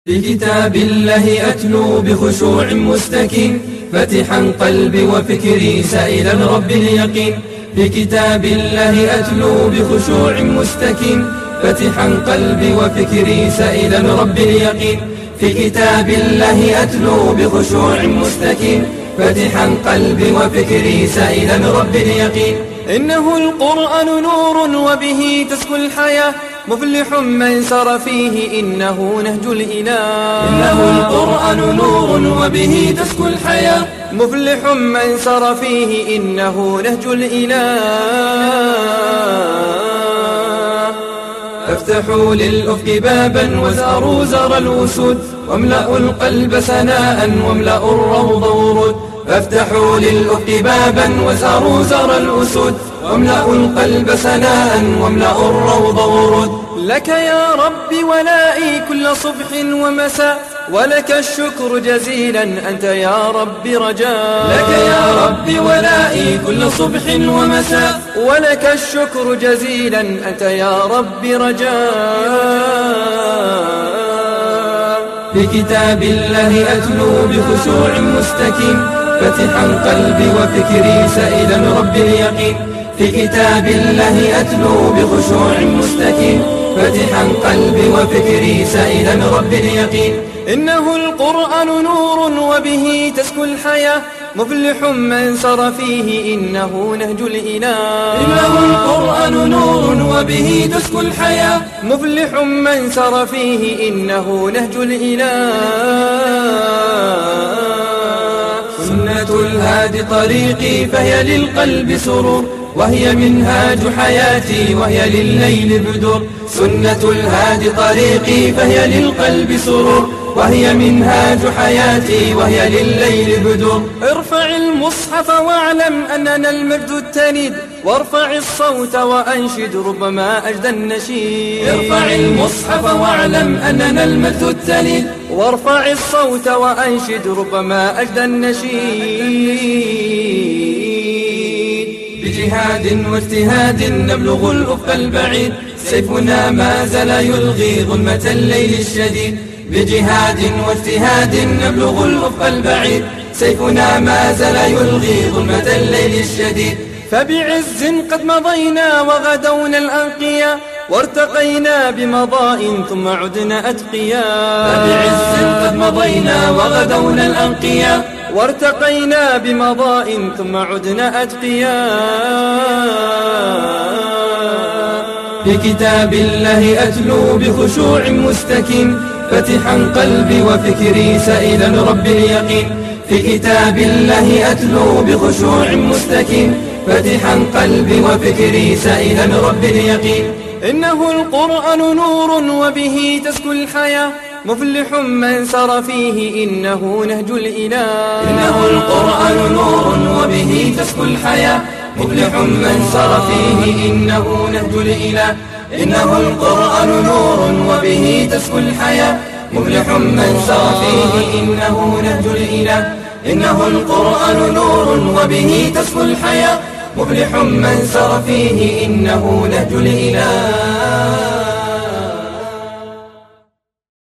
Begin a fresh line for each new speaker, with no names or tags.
في كتاب الله أتلو بخشوع مستكين، فتحا قلبي وفكري سائلا رب اليقين. في كتاب الله أتلو بخشوع مستكين، فتحا قلبي وفكري سائلا رب اليقين. في كتاب الله أتلو بخشوع مستكين، فتحا قلبي وفكري سائلا رب اليقين.
إنه القرآن نور وبه تسكو الحياة، مفلح من سر فيه إنه نهج الإله.
إنه القرآن نور وبه تسكو الحياة،
مفلح من سر فيه إنه نهج الإله.
فافتحوا للأفق بابا وزاروا زار الوسود، واملأوا القلب سناء واملأوا الروض ورود. فافتحوا للأفق بابا وزاروا زار الأسود، واملأوا القلب سناء واملأوا الروض ورود.
لك يا ربي ولائي كل صبح ومساء، ولك الشكر جزيلا أنت يا ربي رجاء.
لك يا ربي ولائي كل صبح ومساء،
ولك الشكر جزيلا أنت يا ربي رجاء.
في كتاب الله أتلو بخشوع مستكين، فتحا قلبي وفكري سائلا رب اليقين. في كتاب الله أتلو بخشوع مستكين، فتحا قلبي وفكري سائلا رب اليقين.
إنه القرآن نور وبه تسكو الحياة، مفلح من سر فيه إنه نهج الإله.
إنه القرآن نور وبه تسكو الحياة،
مفلح من سر فيه إنه نهج الإله.
سنة الهادي طريقي فهي للقلب سرور، وهي منهاج حياتي وهي للليل بدور. سنة الهادي طريقي فهي للقلب سرور، وهي منهاج حياتي وهي للليل بدور.
ارفع المصحف واعلم أننا المجد التنيد، وارفع الصوت وأنشد ربما أجدى النشيد.
ارفع المصحف واعلم أننا المجد التنيد،
وارفع الصوت وأنشد ربما أجدى النشيد.
بجهاد واجتهاد نبلغ الأفق البعيد، سيفنا ما زال يلغي ظلمة الليل الشديد. بجهاد واجتهاد نبلغ الأفق البعيد، سيفنا ما زال يلغي ظلمة الليل الشديد.
فبعز قد مضينا وغدونا الأنقياء، وارتقينا بمضاء ثم عدنا أتقياء.
فبعز قد مضينا وغدونا الأنقياء،
وارتقينا بمضاء ثم عدنا أتقياء.
في كتاب الله أتلو بخشوع مستكين، فتحا قلبي وفكري سائلا رب اليقين. في كتاب الله أتلو بخشوع مستكين، فتحا قلبي وفكري سائلا رب اليقين.
إنه القرآن نور وبه تسكو الحياة، مفلح من سر فيه إنه نهج الإله.
إنه القرآن نور وبه تسكو الحياة، مفلح من سر فيه إنه نهج الإله. إنه القرآن نور وبه تسكو الحياة، مفلح من سر فيه إنه نهج الإله. إنه القرآن نور وبه تسكو الحياة، مفلح من سر فيه إنه نهج الإله.